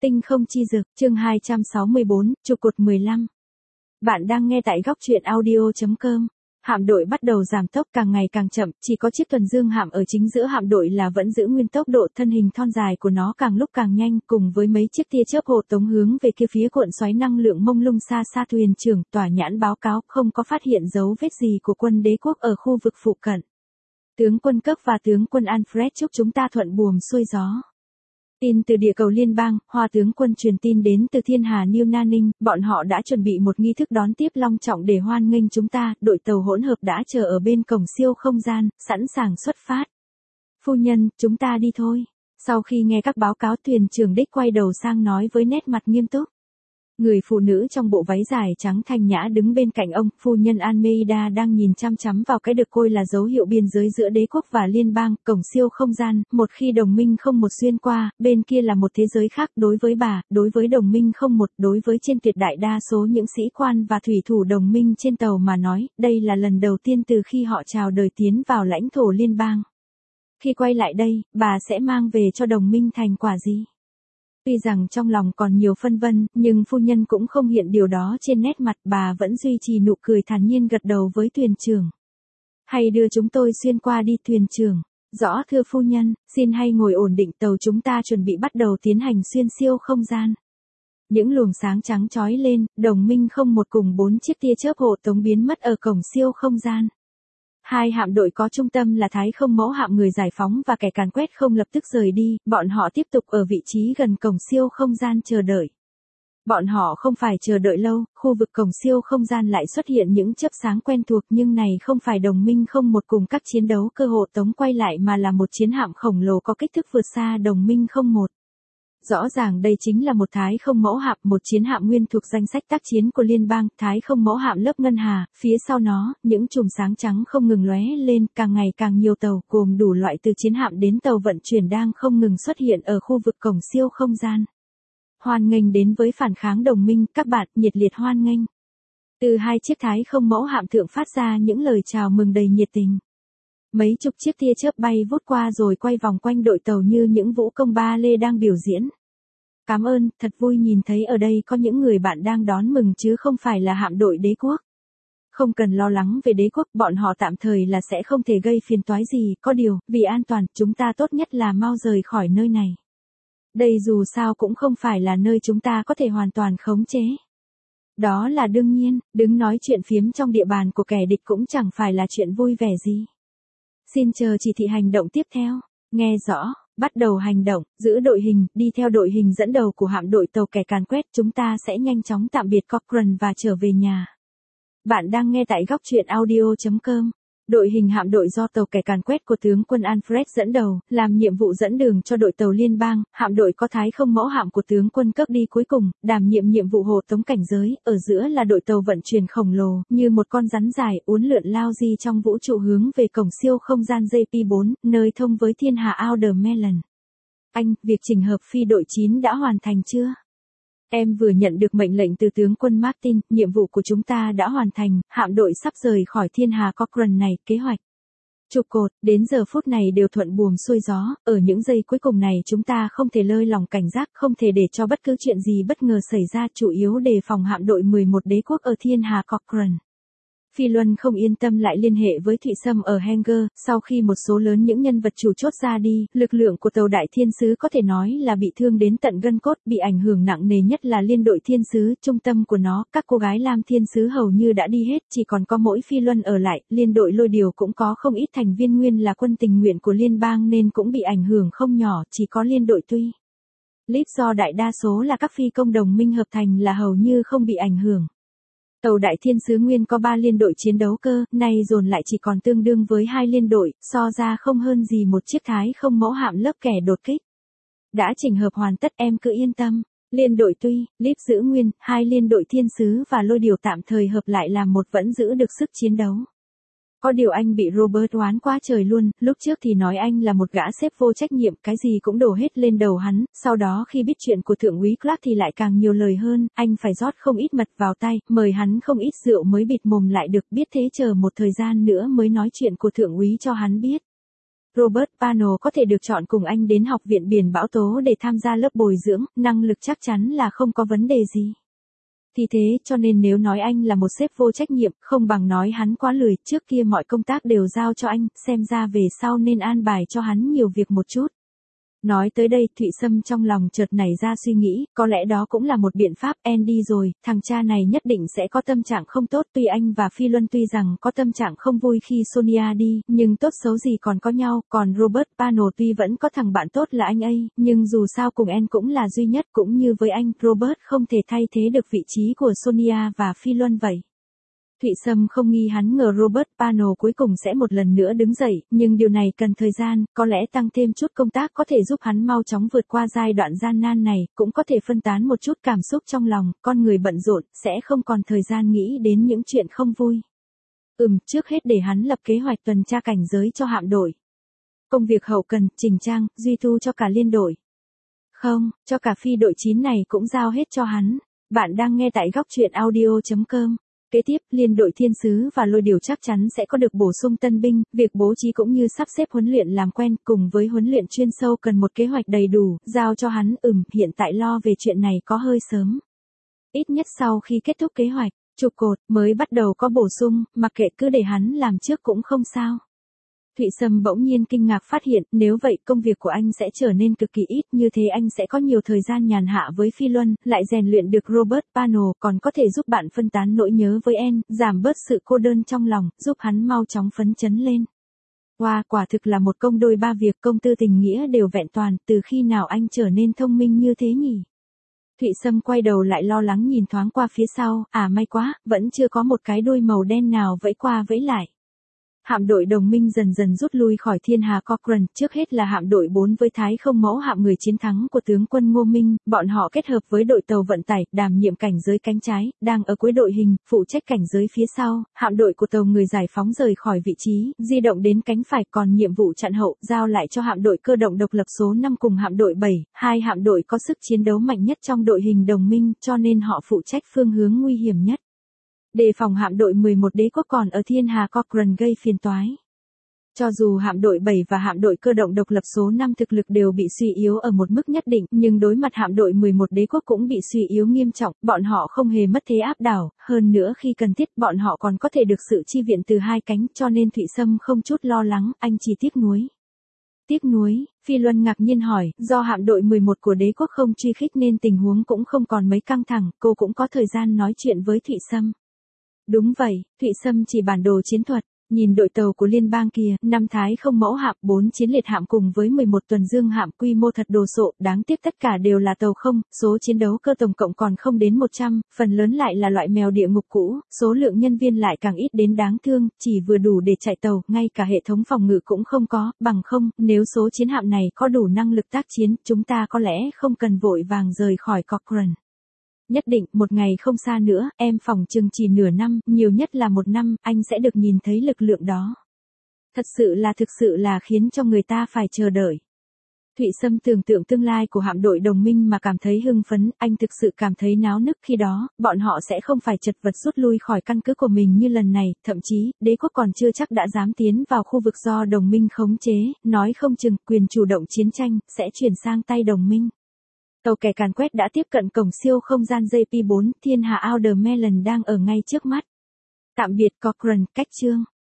Tinh không chi dực, chương 264, trụ cột 15. Bạn đang nghe tại góc truyện audio.com. Hạm đội bắt đầu giảm tốc càng ngày càng chậm, chỉ có chiếc tuần dương hạm ở chính giữa hạm đội là vẫn giữ nguyên tốc độ, thân hình thon dài của nó càng lúc càng nhanh, cùng với mấy chiếc tia chớp hộ tống hướng về kia phía cuộn xoáy năng lượng mông lung xa xa. Thuyền trưởng tỏa nhãn báo cáo không có phát hiện dấu vết gì của quân đế quốc ở khu vực phụ cận. Tướng quân Cấp và tướng quân Alfred chúc chúng ta thuận buồm xuôi gió. Tin từ địa cầu liên bang, Hoa tướng quân truyền tin đến từ Thiên Hà New Nanning, bọn họ đã chuẩn bị một nghi thức đón tiếp long trọng để hoan nghênh chúng ta, đội tàu hỗn hợp đã chờ ở bên cổng siêu không gian, sẵn sàng xuất phát. Phu nhân, chúng ta đi thôi. Sau khi nghe các báo cáo, thuyền trưởng đích quay đầu sang nói với nét mặt nghiêm túc. Người phụ nữ trong bộ váy dài trắng thanh nhã đứng bên cạnh ông, phu nhân Almeida đang nhìn chăm chăm vào cái được coi là dấu hiệu biên giới giữa đế quốc và liên bang, cổng siêu không gian, một khi đồng minh không một xuyên qua, bên kia là một thế giới khác. Đối với bà, đối với đồng minh không một, đối với trên tuyệt đại đa số những sĩ quan và thủy thủ đồng minh trên tàu mà nói, đây là lần đầu tiên từ khi họ chào đời tiến vào lãnh thổ liên bang. Khi quay lại đây, bà sẽ mang về cho đồng minh thành quả gì? Tuy rằng trong lòng còn nhiều phân vân, nhưng phu nhân cũng không hiện điều đó trên nét mặt, bà vẫn duy trì nụ cười thản nhiên gật đầu với thuyền trưởng. Hay đưa chúng tôi xuyên qua đi thuyền trưởng. Rõ thưa phu nhân, xin hay ngồi ổn định, tàu chúng ta chuẩn bị bắt đầu tiến hành xuyên siêu không gian. Những luồng sáng trắng chói lên, đồng minh không một cùng 4 chiếc tia chớp hộ tống biến mất ở cổng siêu không gian. Hai hạm đội có trung tâm là Thái Không Mẫu hạm người giải phóng và kẻ càn quét không lập tức rời đi, bọn họ tiếp tục ở vị trí gần cổng siêu không gian chờ đợi. Bọn họ không phải chờ đợi lâu, khu vực cổng siêu không gian lại xuất hiện những chớp sáng quen thuộc, nhưng này không phải đồng minh không một cùng các chiến đấu cơ hộ tống quay lại mà là một chiến hạm khổng lồ có kích thước vượt xa đồng minh không một. Rõ ràng đây chính là một Thái Không Mẫu hạm, một chiến hạm nguyên thuộc danh sách tác chiến của liên bang. Thái Không Mẫu hạm lớp ngân hà, phía sau nó, những chùm sáng trắng không ngừng lóe lên, càng ngày càng nhiều tàu, gồm đủ loại từ chiến hạm đến tàu vận chuyển đang không ngừng xuất hiện ở khu vực cổng siêu không gian. Hoan nghênh đến với phản kháng đồng minh, các bạn, nhiệt liệt hoan nghênh. Từ hai chiếc Thái Không Mẫu hạm thượng phát ra những lời chào mừng đầy nhiệt tình. Mấy chục chiếc tia chớp bay vút qua rồi quay vòng quanh đội tàu như những vũ công ba lê đang biểu diễn. Cảm ơn, thật vui nhìn thấy ở đây có những người bạn đang đón mừng chứ không phải là hạm đội đế quốc. Không cần lo lắng về đế quốc, bọn họ tạm thời là sẽ không thể gây phiền toái gì, có điều, vì an toàn, chúng ta tốt nhất là mau rời khỏi nơi này. Đây dù sao cũng không phải là nơi chúng ta có thể hoàn toàn khống chế. Đó là đương nhiên, đứng nói chuyện phiếm trong địa bàn của kẻ địch cũng chẳng phải là chuyện vui vẻ gì. Xin chờ chỉ thị hành động tiếp theo. Nghe rõ, bắt đầu hành động, giữ đội hình, đi theo đội hình dẫn đầu của hạm đội tàu kẻ càn quét, chúng ta sẽ nhanh chóng tạm biệt Cochrane và trở về nhà. Bạn đang nghe tại góc truyện audio.com. Đội hình hạm đội do tàu kẻ càn quét của tướng quân Alfred dẫn đầu, làm nhiệm vụ dẫn đường cho đội tàu liên bang. Hạm đội có Thái Không Mẫu hạm của tướng quân Cấp đi cuối cùng, đảm nhiệm nhiệm vụ hộ tống cảnh giới. Ở giữa là đội tàu vận chuyển khổng lồ, như một con rắn dài uốn lượn lao di trong vũ trụ hướng về cổng siêu không gian JP4, nơi thông với thiên hà Outer Melon. Anh, việc chỉnh hợp phi đội 9 đã hoàn thành chưa? Em vừa nhận được mệnh lệnh từ tướng quân Martin, nhiệm vụ của chúng ta đã hoàn thành, hạm đội sắp rời khỏi thiên hà Cochrane này, kế hoạch. Trụ cột, đến giờ phút này đều thuận buồm xuôi gió, ở những giây cuối cùng này chúng ta không thể lơi lỏng cảnh giác, không thể để cho bất cứ chuyện gì bất ngờ xảy ra, chủ yếu đề phòng hạm đội 11 đế quốc ở thiên hà Cochrane. Phi Luân không yên tâm lại liên hệ với Thụy Sâm ở Hanger, sau khi một số lớn những nhân vật chủ chốt ra đi, lực lượng của tàu Đại Thiên Sứ có thể nói là bị thương đến tận gân cốt, bị ảnh hưởng nặng nề nhất là liên đội Thiên Sứ, trung tâm của nó, các cô gái Lam Thiên Sứ hầu như đã đi hết, chỉ còn có mỗi Phi Luân ở lại, liên đội Lôi Điều cũng có không ít thành viên nguyên là quân tình nguyện của liên bang nên cũng bị ảnh hưởng không nhỏ, chỉ có liên đội Tuy Líp do đại đa số là các phi công đồng minh hợp thành là hầu như không bị ảnh hưởng. Tàu Đại Thiên Sứ nguyên có 3 liên đội chiến đấu cơ, nay dồn lại chỉ còn tương đương với 2 liên đội, so ra không hơn gì một chiếc Thái Không Mẫu hạm lớp kẻ đột kích. Đã chỉnh hợp hoàn tất, em cứ yên tâm. Liên đội Tuy, Líp giữ nguyên, 2 liên đội Thiên Sứ và Lôi Điều tạm thời hợp lại làm một vẫn giữ được sức chiến đấu. Có điều anh bị Robert oán quá trời luôn, lúc trước thì nói anh là một gã sếp vô trách nhiệm, cái gì cũng đổ hết lên đầu hắn, sau đó khi biết chuyện của thượng úy Clark thì lại càng nhiều lời hơn, anh phải rót không ít mật vào tay, mời hắn không ít rượu mới bịt mồm lại được, biết thế chờ một thời gian nữa mới nói chuyện của thượng úy cho hắn biết. Robert Pano có thể được chọn cùng anh đến Học viện Biển Bão Tố để tham gia lớp bồi dưỡng, năng lực chắc chắn là không có vấn đề gì. Thì thế cho nên nếu nói anh là một sếp vô trách nhiệm, không bằng nói hắn quá lười, trước kia mọi công tác đều giao cho anh, xem ra về sau nên an bài cho hắn nhiều việc một chút. Nói tới đây Thụy Sâm trong lòng chợt nảy ra suy nghĩ, có lẽ đó cũng là một biện pháp. Andy rồi, thằng cha này nhất định sẽ có tâm trạng không tốt. Tuy anh và Phi Luân tuy rằng có tâm trạng không vui khi Sonia đi, nhưng tốt xấu gì còn có nhau. Còn Robert Pano tuy vẫn có thằng bạn tốt là anh ấy, nhưng dù sao cùng Anne cũng là duy nhất. Cũng như với anh, Robert không thể thay thế được vị trí của Sonia và Phi Luân vậy. Thụy Sâm không nghi hắn ngờ Robert Pano cuối cùng sẽ một lần nữa đứng dậy, nhưng điều này cần thời gian, có lẽ tăng thêm chút công tác có thể giúp hắn mau chóng vượt qua giai đoạn gian nan này, cũng có thể phân tán một chút cảm xúc trong lòng, con người bận rộn, sẽ không còn thời gian nghĩ đến những chuyện không vui. Trước hết để hắn lập kế hoạch tuần tra cảnh giới cho hạm đội. Công việc hậu cần, chỉnh trang, duy tu cho cả liên đội. Không, cho cả phi đội 9 này cũng giao hết cho hắn. Bạn đang nghe tại góc truyện audio.com. Kế tiếp, liên đội thiên sứ và lôi điều chắc chắn sẽ có được bổ sung tân binh, việc bố trí cũng như sắp xếp huấn luyện làm quen cùng với huấn luyện chuyên sâu cần một kế hoạch đầy đủ, giao cho hắn. Hiện tại lo về chuyện này có hơi sớm. Ít nhất sau khi kết thúc kế hoạch, trụ cột mới bắt đầu có bổ sung, mặc kệ cứ để hắn làm trước cũng không sao. Thụy Sâm bỗng nhiên kinh ngạc phát hiện, nếu vậy công việc của anh sẽ trở nên cực kỳ ít, như thế anh sẽ có nhiều thời gian nhàn hạ với Phi Luân, lại rèn luyện được Robert Pano, còn có thể giúp bạn phân tán nỗi nhớ với Anne, giảm bớt sự cô đơn trong lòng, giúp hắn mau chóng phấn chấn lên. Wow, quả thực là một công đôi ba việc, công tư tình nghĩa đều vẹn toàn, từ khi nào anh trở nên thông minh như thế nhỉ? Thụy Sâm quay đầu lại lo lắng nhìn thoáng qua phía sau, may quá, vẫn chưa có một cái đuôi màu đen nào vẫy qua vẫy lại. Hạm đội đồng minh dần dần rút lui khỏi Thiên Hà Cochrane, trước hết là hạm đội 4 với Thái Không Mẫu hạm người chiến thắng của tướng quân Ngô Minh, bọn họ kết hợp với đội tàu vận tải, đảm nhiệm cảnh giới cánh trái, đang ở cuối đội hình, phụ trách cảnh giới phía sau, hạm đội của tàu người giải phóng rời khỏi vị trí, di động đến cánh phải, còn nhiệm vụ chặn hậu, giao lại cho hạm đội cơ động độc lập số 5 cùng hạm đội 7, hai hạm đội có sức chiến đấu mạnh nhất trong đội hình đồng minh, cho nên họ phụ trách phương hướng nguy hiểm nhất. Đề phòng hạm đội 11 đế quốc còn ở Thiên Hà Cochrane gây phiền toái. Cho dù hạm đội 7 và hạm đội cơ động độc lập số 5 thực lực đều bị suy yếu ở một mức nhất định, nhưng đối mặt hạm đội 11 đế quốc cũng bị suy yếu nghiêm trọng, bọn họ không hề mất thế áp đảo, hơn nữa khi cần thiết bọn họ còn có thể được sự chi viện từ hai cánh, cho nên Thụy Sâm không chút lo lắng, anh chỉ tiếc nuối. Tiếc nuối, Phi Luân ngạc nhiên hỏi, do hạm đội 11 của đế quốc không truy khích nên tình huống cũng không còn mấy căng thẳng, cô cũng có thời gian nói chuyện với Thụy Sâm. Đúng vậy, Thụy Sâm chỉ bản đồ chiến thuật, nhìn đội tàu của liên bang kia, 5 Thái Không Mẫu hạm, 4 chiến liệt hạm cùng với 11 tuần dương hạm, quy mô thật đồ sộ, đáng tiếc tất cả đều là tàu không, số chiến đấu cơ tổng cộng còn không đến 100, phần lớn lại là loại mèo địa ngục cũ, số lượng nhân viên lại càng ít đến đáng thương, chỉ vừa đủ để chạy tàu, ngay cả hệ thống phòng ngự cũng không có, bằng không, nếu số chiến hạm này có đủ năng lực tác chiến, chúng ta có lẽ không cần vội vàng rời khỏi Cochrane. Nhất định, một ngày không xa nữa, em phỏng chừng chỉ nửa năm, nhiều nhất là 1 năm, anh sẽ được nhìn thấy lực lượng đó. Thực sự là khiến cho người ta phải chờ đợi. Thụy Sâm tưởng tượng tương lai của hạm đội đồng minh mà cảm thấy hưng phấn, anh thực sự cảm thấy náo nức khi đó, bọn họ sẽ không phải chật vật rút lui khỏi căn cứ của mình như lần này, thậm chí, đế quốc còn chưa chắc đã dám tiến vào khu vực do đồng minh khống chế, nói không chừng, quyền chủ động chiến tranh, sẽ chuyển sang tay đồng minh. Tàu kẻ càn quét đã tiếp cận cổng siêu không gian JP4, Thiên Hà Outer Melon đang ở ngay trước mắt. Tạm biệt Cochrane, cách chương.